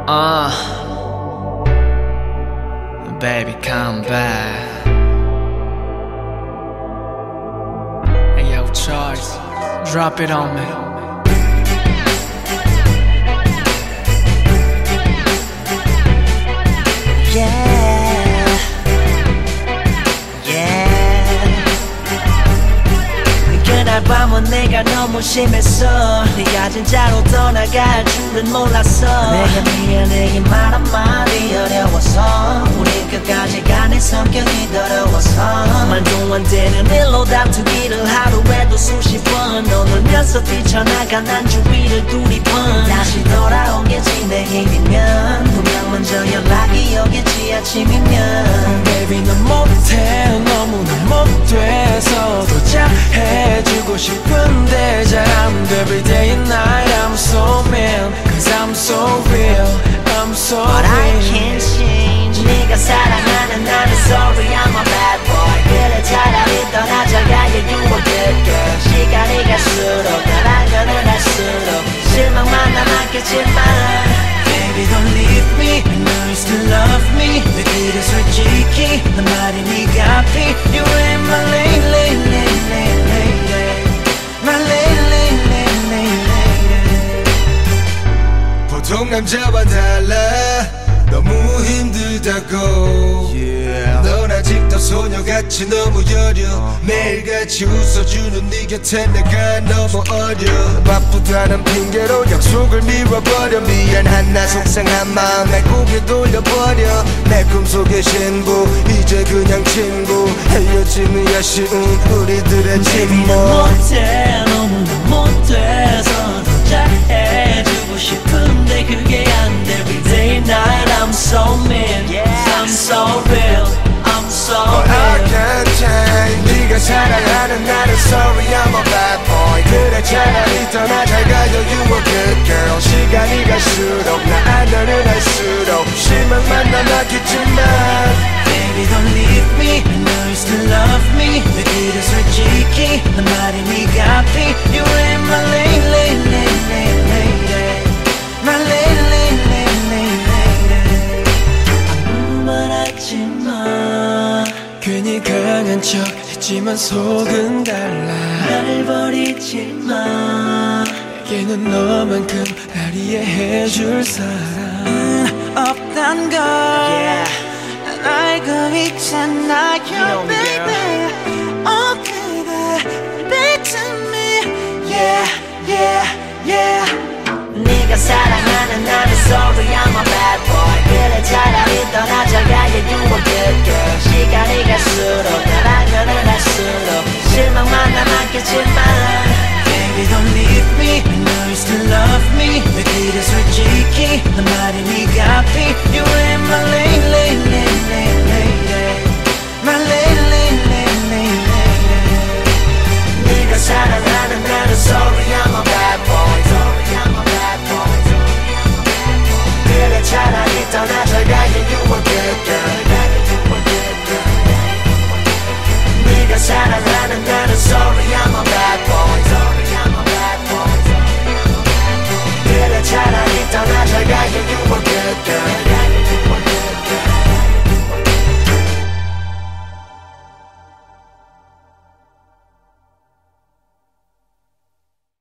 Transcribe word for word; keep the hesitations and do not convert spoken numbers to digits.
Uh, baby, come back. Hey, yo, Charles, drop it on me. Yeah, yeah. 그날 밤은 내가 너무 심했어. 네가 진짜로 떠나갈 줄은 몰랐어. 내가 미안해 말 한마디 어려워서 우린 끝까지 가는 성격이 더러워서 말도 안 되는 일로 다투기를 하루에도 수십 번 너놀면서 뛰쳐나가 난 주위를 두리번 다시 돌아오겠지 내 힘이면 분명 먼저 연락이 오겠지 아침이면 Baby 넌 못해 너무나 못돼서 더 잘해주고 싶은데 잘 안 돼 Every day and night I'm so mean Cause I'm so real I'm so But real I can't change 네가 사랑하는 나는 sorry I'm a bad boy 그래 차라리 떠나자가 yeah you a good girl 시간이 갈수록 날 알면은 할수록 실망만 남았겠지만 Baby don't leave me I know you still love me 내 길에 솔직히 난 말이 네가 피 You ain't my lady lady lady lady My lady lady lady lady 보통 남자와 달라 너무 힘들다고 yeah. 넌 아직도 소녀같이 너무 여려 uh. 매일같이 웃어주는 네 곁에 내가 너무 어려 바쁘다는 핑계로 약속을 미뤄버려 미안한 나 속상한 마음 날 고개 돌려버려 내 꿈속의 신부 이제 그냥 친구 헤어짐이 아쉬운 우리들의 침묵 못해 너무나 못돼서 더 잘해주고 싶은데 그게 안 돼 Every day and night I'm so mean yeah. I'm so real I'm so But real I can't change 네가 사랑하는 나는 sorry I'm a bad boy 그래 차라리 떠나자 가요 you a good girl 시간이 갈수록 나 알면은 할수록 실망만 남았겠지만 Baby don't leave me I know you still love me 내 길에 솔직히 난 말이 네가 피 You ain't my lady lady lady lady My lady lady lady lady 말하지마 괜히 강한 척 했지만 속은 달라 날 버리지마 내게는 너만큼 날 이해해줄 사람 없단 걸 yeah. 난 알고 있잖아 You know me, baby Oh baby Back to me Yeah yeah yeah 네가 사랑하는 나는 sorry I'm a bad boy 그래 차라리 떠나자가 yeah you a good girl 시간이 갈수록 날 알면은 할수록 실망만 남았겠지만 Baby don't leave me I know you still